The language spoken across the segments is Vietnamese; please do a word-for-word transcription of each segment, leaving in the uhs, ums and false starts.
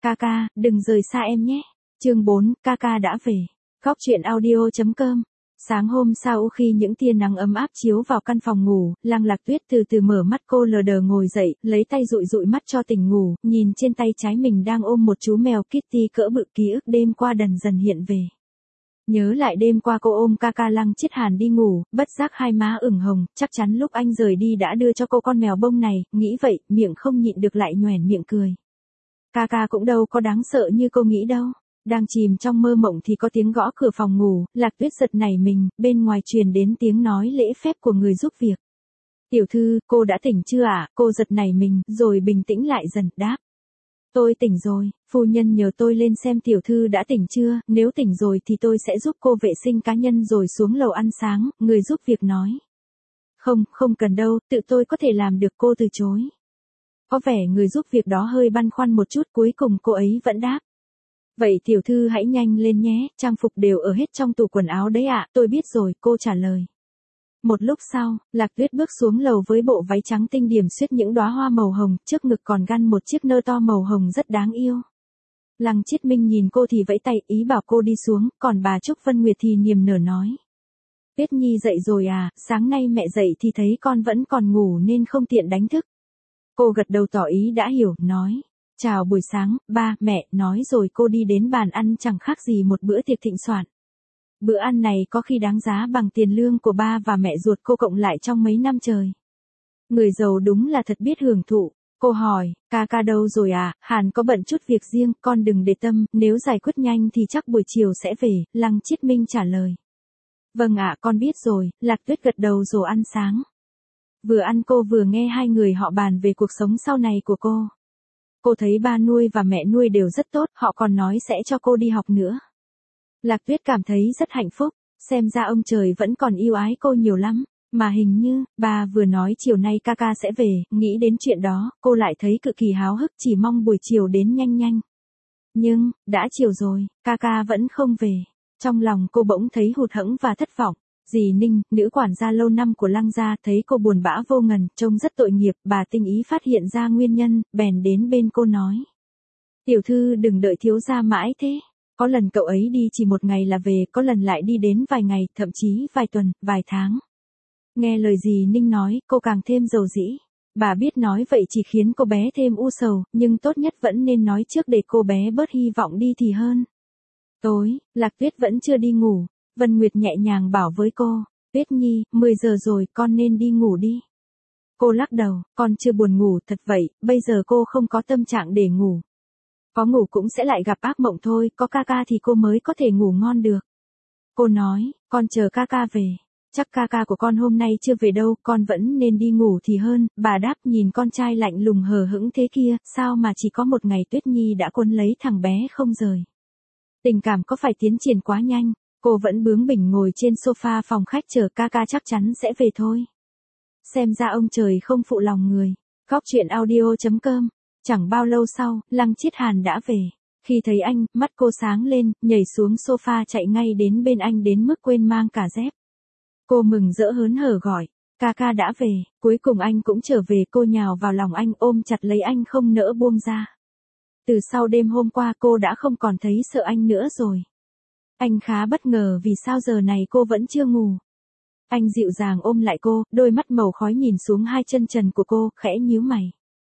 Ca ca, đừng rời xa em nhé. Chương bốn, ca ca đã về. Góc truyện audio chấm com. Sáng hôm sau khi những tia nắng ấm áp chiếu vào căn phòng ngủ, Lăng Lạc Tuyết từ từ mở mắt, cô lờ đờ ngồi dậy, lấy tay dụi dụi mắt cho tỉnh ngủ, nhìn trên tay trái mình đang ôm một chú mèo Kitty cỡ bự, ký ức đêm qua dần dần hiện về. Nhớ lại đêm qua cô ôm ca ca Lăng Chiết Hàn đi ngủ, bất giác hai má ửng hồng, chắc chắn lúc anh rời đi đã đưa cho cô con mèo bông này, nghĩ vậy, miệng không nhịn được lại nhoẻn miệng cười. Ca ca cũng đâu có đáng sợ như cô nghĩ đâu. Đang chìm trong mơ mộng thì có tiếng gõ cửa phòng ngủ, Lạc Tuyết giật nảy mình, bên ngoài truyền đến tiếng nói lễ phép của người giúp việc. Tiểu thư, cô đã tỉnh chưa ạ? À? Cô giật nảy mình, rồi bình tĩnh lại dần, đáp. Tôi tỉnh rồi, phu nhân nhờ tôi lên xem tiểu thư đã tỉnh chưa, nếu tỉnh rồi thì tôi sẽ giúp cô vệ sinh cá nhân rồi xuống lầu ăn sáng, người giúp việc nói. Không, không cần đâu, tự tôi có thể làm được, cô từ chối. Có vẻ người giúp việc đó hơi băn khoăn một chút, cuối cùng cô ấy vẫn đáp. Vậy tiểu thư hãy nhanh lên nhé, trang phục đều ở hết trong tủ quần áo đấy ạ, tôi biết rồi, cô trả lời. Một lúc sau, Lạc Tuyết bước xuống lầu với bộ váy trắng tinh điểm xuyết những đóa hoa màu hồng, trước ngực còn gắn một chiếc nơ to màu hồng rất đáng yêu. Lăng Chiết Minh nhìn cô thì vẫy tay ý bảo cô đi xuống, còn bà Trúc Vân Nguyệt thì niềm nở nói. Tuyết Nhi dậy rồi à, sáng nay mẹ dậy thì thấy con vẫn còn ngủ nên không tiện đánh thức. Cô gật đầu tỏ ý đã hiểu, nói. Chào buổi sáng, ba, mẹ, nói rồi cô đi đến bàn ăn chẳng khác gì một bữa tiệc thịnh soạn. Bữa ăn này có khi đáng giá bằng tiền lương của ba và mẹ ruột cô cộng lại trong mấy năm trời. Người giàu đúng là thật biết hưởng thụ. Cô hỏi, ca ca đâu rồi à, Hàn có bận chút việc riêng, con đừng để tâm, nếu giải quyết nhanh thì chắc buổi chiều sẽ về, Lăng Chiết Minh trả lời. Vâng ạ, con biết rồi, Lạc Tuyết gật đầu rồi ăn sáng. Vừa ăn cô vừa nghe hai người họ bàn về cuộc sống sau này của cô. Cô thấy ba nuôi và mẹ nuôi đều rất tốt, họ còn nói sẽ cho cô đi học nữa. Lạc Tuyết cảm thấy rất hạnh phúc, xem ra ông trời vẫn còn yêu ái cô nhiều lắm, mà hình như, bà vừa nói chiều nay ca ca sẽ về, nghĩ đến chuyện đó, cô lại thấy cực kỳ háo hức chỉ mong buổi chiều đến nhanh nhanh. Nhưng, đã chiều rồi, ca ca vẫn không về, trong lòng cô bỗng thấy hụt hẫng và thất vọng. Dì Ninh, nữ quản gia lâu năm của Lăng gia, thấy cô buồn bã vô ngần, trông rất tội nghiệp, bà tinh ý phát hiện ra nguyên nhân, bèn đến bên cô nói. Tiểu thư đừng đợi thiếu gia mãi thế. Có lần cậu ấy đi chỉ một ngày là về, có lần lại đi đến vài ngày, thậm chí vài tuần, vài tháng. Nghe lời dì Ninh nói, cô càng thêm dầu dĩ. Bà biết nói vậy chỉ khiến cô bé thêm u sầu, nhưng tốt nhất vẫn nên nói trước để cô bé bớt hy vọng đi thì hơn. Tối, Lạc Tuyết vẫn chưa đi ngủ. Vân Nguyệt nhẹ nhàng bảo với cô, Tuyết Nhi, mười giờ rồi, con nên đi ngủ đi. Cô lắc đầu, con chưa buồn ngủ, thật vậy, bây giờ cô không có tâm trạng để ngủ. Có ngủ cũng sẽ lại gặp ác mộng thôi, có ca ca thì cô mới có thể ngủ ngon được. Cô nói, con chờ ca ca về. Chắc ca ca của con hôm nay chưa về đâu, con vẫn nên đi ngủ thì hơn. Bà đáp nhìn con trai lạnh lùng hờ hững thế kia, sao mà chỉ có một ngày Tuyết Nhi đã cuốn lấy thằng bé không rời. Tình cảm có phải tiến triển quá nhanh. Cô vẫn bướng bỉnh ngồi trên sofa phòng khách chờ ca ca chắc chắn sẽ về thôi. Xem ra ông trời không phụ lòng người. Góc truyện audio chấm com. Chẳng bao lâu sau, Lăng Chiết Hàn đã về. Khi thấy anh, mắt cô sáng lên, nhảy xuống sofa chạy ngay đến bên anh đến mức quên mang cả dép. Cô mừng rỡ hớn hở gọi, ca ca đã về, cuối cùng anh cũng trở về, cô nhào vào lòng anh ôm chặt lấy anh không nỡ buông ra. Từ sau đêm hôm qua cô đã không còn thấy sợ anh nữa rồi. Anh khá bất ngờ vì sao giờ này cô vẫn chưa ngủ. Anh dịu dàng ôm lại cô, đôi mắt màu khói nhìn xuống hai chân trần của cô, khẽ nhíu mày.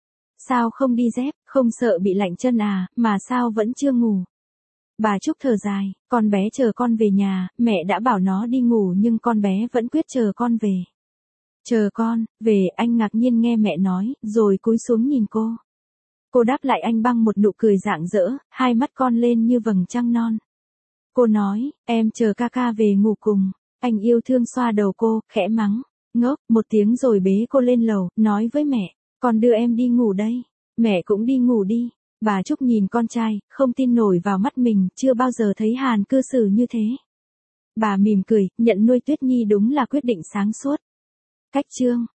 Sao không đi dép, không sợ bị lạnh chân à, mà sao vẫn chưa ngủ? Bà Trúc thở dài, con bé chờ con về nhà, mẹ đã bảo nó đi ngủ nhưng con bé vẫn quyết chờ con về. Chờ con, về, anh ngạc nhiên nghe mẹ nói, rồi cúi xuống nhìn cô. Cô đáp lại anh bằng một nụ cười rạng rỡ, hai mắt con lên như vầng trăng non. Cô nói, em chờ ca ca về ngủ cùng. Anh yêu thương xoa đầu cô, khẽ mắng. Ngốc, một tiếng rồi bế cô lên lầu, nói với mẹ, con đưa em đi ngủ đây. Mẹ cũng đi ngủ đi. Bà Trúc nhìn con trai, không tin nổi vào mắt mình, chưa bao giờ thấy Hàn cư xử như thế. Bà mỉm cười, nhận nuôi Tuyết Nhi đúng là quyết định sáng suốt. Cách chương